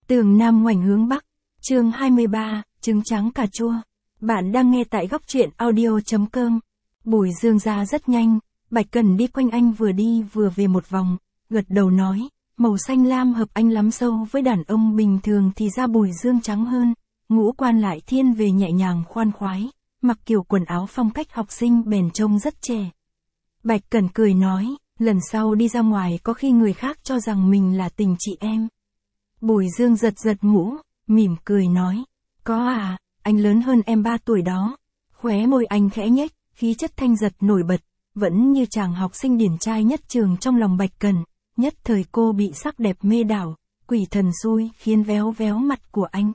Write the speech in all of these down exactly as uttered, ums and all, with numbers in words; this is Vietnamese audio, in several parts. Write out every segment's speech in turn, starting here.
Tường Nam ngoảnh hướng Bắc, chương hai mươi ba, trứng trắng cà chua. Bạn đang nghe tại góc truyện audio chấm com. Bùi Dương ra rất nhanh, Bạch Cẩn đi quanh anh vừa đi vừa về một vòng, gật đầu nói, màu xanh lam hợp anh lắm, sâu với đàn ông bình thường thì da Bùi Dương trắng hơn, ngũ quan lại thiên về nhẹ nhàng khoan khoái, mặc kiểu quần áo phong cách học sinh bèn trông rất trẻ. Bạch Cẩn cười nói, lần sau đi ra ngoài có khi người khác cho rằng mình là tình chị em. Bùi Dương giật giật mũ, mỉm cười nói, có à, anh lớn hơn em ba tuổi đó. Khóe môi anh khẽ nhếch, khí chất thanh giật nổi bật, vẫn như chàng học sinh điển trai nhất trường trong lòng Bạch Cẩn. Nhất thời cô bị sắc đẹp mê đảo, quỷ thần xui khiến véo véo mặt của anh.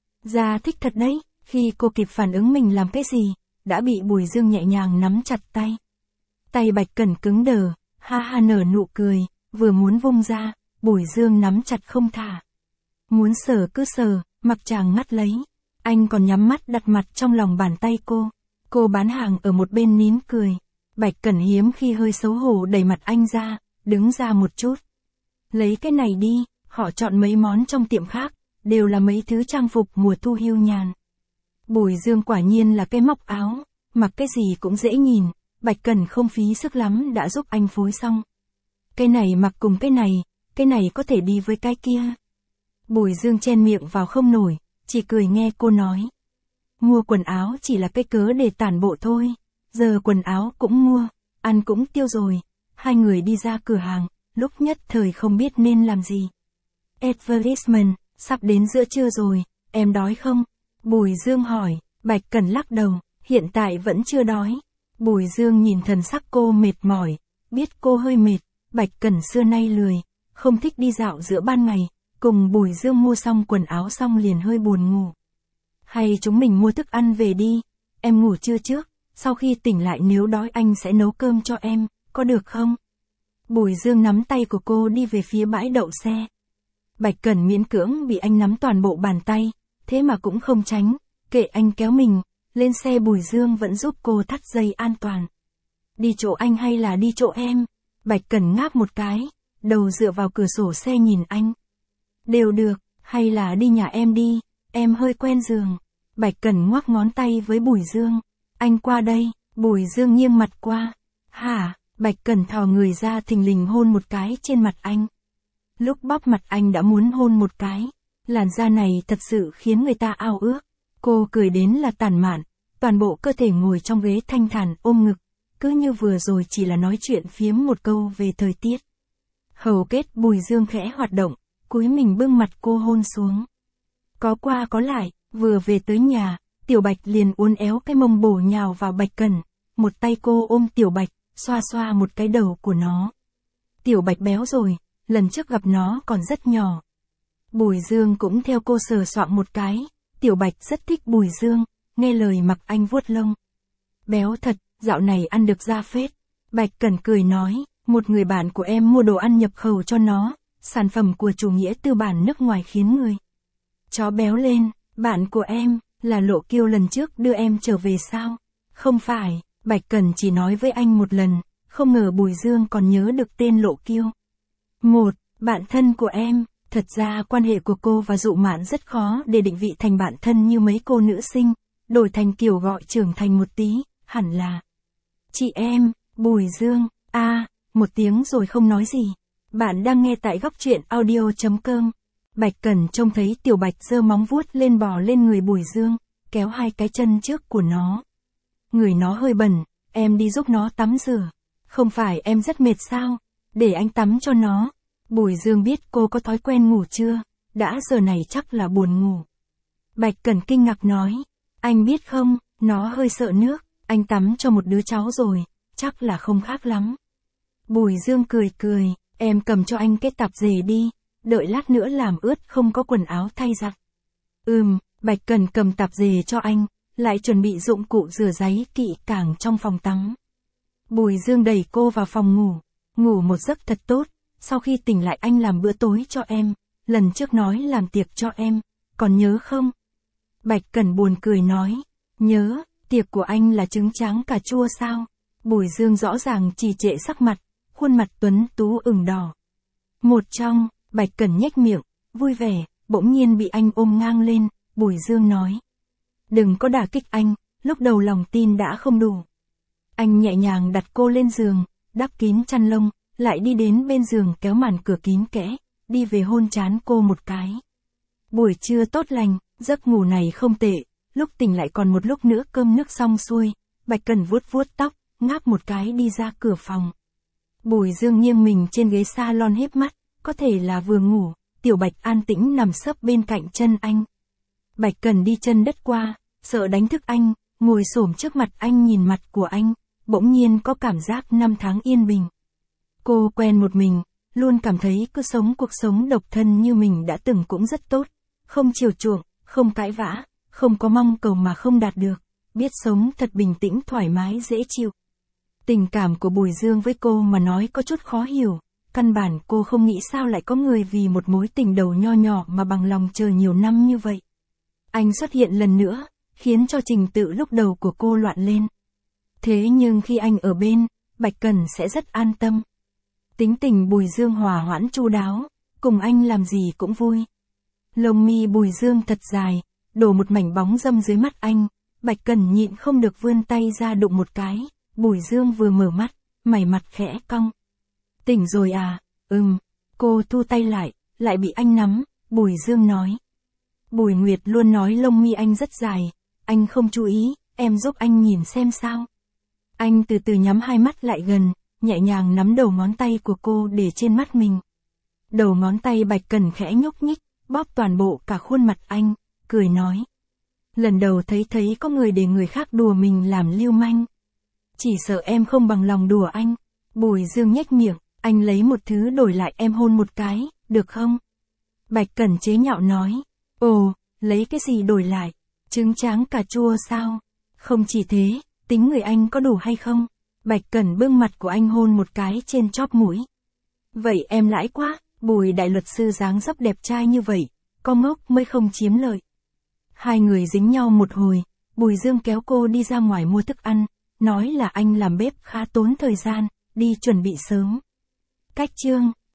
Ra thích thật đấy, khi cô kịp phản ứng mình làm cái gì, đã bị Bùi Dương nhẹ nhàng nắm chặt tay. Tay Bạch Cẩn cứng đờ, ha ha nở nụ cười, vừa muốn vung ra, Bùi Dương nắm chặt không thả. Muốn sờ cứ sờ, mặc chàng ngắt lấy. Anh còn nhắm mắt đặt mặt trong lòng bàn tay cô. Cô bán hàng ở một bên nín cười. Bạch Cẩn hiếm khi hơi xấu hổ đẩy mặt anh ra, đứng ra một chút. Lấy cái này đi, họ chọn mấy món trong tiệm khác, đều là mấy thứ trang phục mùa thu hiu nhàn. Bùi Dương quả nhiên là cái móc áo, mặc cái gì cũng dễ nhìn, Bạch Cẩn không phí sức lắm đã giúp anh phối xong. Cái này mặc cùng cái này, cái này có thể đi với cái kia. Bùi Dương chen miệng vào không nổi, chỉ cười nghe cô nói. Mua quần áo chỉ là cái cớ để tản bộ thôi, giờ quần áo cũng mua, ăn cũng tiêu rồi. Hai người đi ra cửa hàng, lúc nhất thời không biết nên làm gì. Advertisement, sắp đến giữa trưa rồi, em đói không? Bùi Dương hỏi, Bạch Cẩn lắc đầu, hiện tại vẫn chưa đói. Bùi Dương nhìn thần sắc cô mệt mỏi, biết cô hơi mệt, Bạch Cẩn xưa nay lười, không thích đi dạo giữa ban ngày, cùng Bùi Dương mua xong quần áo xong liền hơi buồn ngủ. Hay chúng mình mua thức ăn về đi, em ngủ trưa trước, sau khi tỉnh lại nếu đói anh sẽ nấu cơm cho em, có được không? Bùi Dương nắm tay của cô đi về phía bãi đậu xe. Bạch Cẩn miễn cưỡng bị anh nắm toàn bộ bàn tay, thế mà cũng không tránh, kệ anh kéo mình, lên xe. Bùi Dương vẫn giúp cô thắt dây an toàn. Đi chỗ anh hay là đi chỗ em? Bạch Cẩn ngáp một cái, đầu dựa vào cửa sổ xe nhìn anh. Đều được, hay là đi nhà em đi, em hơi quen giường. Bạch Cẩn ngoắc ngón tay với Bùi Dương. Anh qua đây. Bùi Dương nghiêng mặt qua. Hả? Bạch Cẩn thò người ra thình lình hôn một cái trên mặt anh. Lúc bóp mặt anh đã muốn hôn một cái. Làn da này thật sự khiến người ta ao ước. Cô cười đến là tản mạn, toàn bộ cơ thể ngồi trong ghế thanh thản ôm ngực. Cứ như vừa rồi chỉ là nói chuyện phiếm một câu về thời tiết. Hầu kết Bùi Dương khẽ hoạt động, cúi mình bưng mặt cô hôn xuống. Có qua có lại, vừa về tới nhà, Tiểu Bạch liền uốn éo cái mông bổ nhào vào Bạch Cẩn. Một tay cô ôm Tiểu Bạch, xoa xoa một cái đầu của nó. Tiểu Bạch béo rồi, lần trước gặp nó còn rất nhỏ. Bùi Dương cũng theo cô sờ soạng một cái. Tiểu Bạch rất thích Bùi Dương, nghe lời mặc anh vuốt lông. Béo thật, dạo này ăn được da phết. Bạch Cẩn cười nói, một người bạn của em mua đồ ăn nhập khẩu cho nó, sản phẩm của chủ nghĩa tư bản nước ngoài khiến người chó béo lên. Bạn của em, là Lộ Kiêu lần trước đưa em trở về sao? Không phải, Bạch Cẩn chỉ nói với anh một lần, không ngờ Bùi Dương còn nhớ được tên Lộ Kiêu. Một, bạn thân của em. Thật ra quan hệ của cô và Dụ Mạn rất khó để định vị thành bạn thân như mấy cô nữ sinh, đổi thành kiểu gọi trưởng thành một tí, hẳn là chị em. Bùi Dương, a à, một tiếng rồi không nói gì. Bạn đang nghe tại góc truyện audio chấm com. Bạch Cẩn trông thấy Tiểu Bạch giơ móng vuốt lên bò lên người Bùi Dương, kéo hai cái chân trước của nó. Người nó hơi bẩn, em đi giúp nó tắm rửa. Không phải em rất mệt sao? Để anh tắm cho nó. Bùi Dương biết cô có thói quen ngủ trưa, đã giờ này chắc là buồn ngủ. Bạch Cẩn kinh ngạc nói, anh biết không, nó hơi sợ nước, anh tắm cho một đứa cháu rồi, chắc là không khác lắm. Bùi Dương cười cười, em cầm cho anh cái tạp dề đi, đợi lát nữa làm ướt không có quần áo thay giặt. Ừm, Bạch Cẩn cầm tạp dề cho anh, lại chuẩn bị dụng cụ rửa ráy kỹ càng trong phòng tắm. Bùi Dương đẩy cô vào phòng ngủ, ngủ một giấc thật tốt. Sau khi tỉnh lại anh làm bữa tối cho em, lần trước nói làm tiệc cho em, còn nhớ không? Bạch Cẩn buồn cười nói, nhớ, tiệc của anh là trứng trắng cà chua sao? Bùi Dương rõ ràng trì trệ sắc mặt, khuôn mặt tuấn tú ửng đỏ. Một trong, Bạch Cẩn nhếch miệng, vui vẻ, bỗng nhiên bị anh ôm ngang lên, Bùi Dương nói. Đừng có đả kích anh, lúc đầu lòng tin đã không đủ. Anh nhẹ nhàng đặt cô lên giường, đắp kín chăn lông, lại đi đến bên giường kéo màn cửa kín kẽ, đi về hôn trán cô một cái. Buổi trưa tốt lành, giấc ngủ này không tệ, lúc tỉnh lại còn một lúc nữa cơm nước xong xuôi, Bạch Cẩn vuốt vuốt tóc, ngáp một cái đi ra cửa phòng. Bùi Dương nghiêng mình trên ghế salon híp mắt, có thể là vừa ngủ, Tiểu Bạch an tĩnh nằm sấp bên cạnh chân anh. Bạch Cẩn đi chân đất qua, sợ đánh thức anh, ngồi xổm trước mặt anh nhìn mặt của anh, bỗng nhiên có cảm giác năm tháng yên bình. Cô quen một mình, luôn cảm thấy cứ sống cuộc sống độc thân như mình đã từng cũng rất tốt, không chiều chuộng, không cãi vã, không có mong cầu mà không đạt được, biết sống thật bình tĩnh thoải mái dễ chịu. Tình cảm của Bùi Dương với cô mà nói có chút khó hiểu, căn bản cô không nghĩ sao lại có người vì một mối tình đầu nho nhỏ mà bằng lòng chờ nhiều năm như vậy. Anh xuất hiện lần nữa, khiến cho trình tự lúc đầu của cô loạn lên. Thế nhưng khi anh ở bên, Bạch Cẩn sẽ rất an tâm. Tính tình Bùi Dương hòa hoãn chu đáo, cùng anh làm gì cũng vui. Lông mi Bùi Dương thật dài, đổ một mảnh bóng râm dưới mắt anh, Bạch Cẩn nhịn không được vươn tay ra đụng một cái, Bùi Dương vừa mở mắt, mày mặt khẽ cong. Tỉnh rồi à, ừm, cô thu tay lại, lại bị anh nắm, Bùi Dương nói. Bùi Nguyệt luôn nói lông mi anh rất dài, anh không chú ý, em giúp anh nhìn xem sao. Anh từ từ nhắm hai mắt lại gần, nhẹ nhàng nắm đầu ngón tay của cô để trên mắt mình. Đầu ngón tay Bạch Cẩn khẽ nhúc nhích, bóp toàn bộ cả khuôn mặt anh, cười nói. Lần đầu thấy thấy có người để người khác đùa mình làm lưu manh. Chỉ sợ em không bằng lòng đùa anh. Bùi Dương nhếch miệng, anh lấy một thứ đổi lại em hôn một cái, được không? Bạch Cẩn chế nhạo nói. Ồ, lấy cái gì đổi lại? Trứng tráng cà chua sao? Không chỉ thế, tính người anh có đủ hay không? Bạch Cẩn bưng mặt của anh hôn một cái trên chóp mũi. Vậy em lãi quá, Bùi đại luật sư dáng dấp đẹp trai như vậy, có ngốc mới không chiếm lợi. Hai người dính nhau một hồi, Bùi Dương kéo cô đi ra ngoài mua thức ăn, nói là anh làm bếp khá tốn thời gian, đi chuẩn bị sớm. Cách chương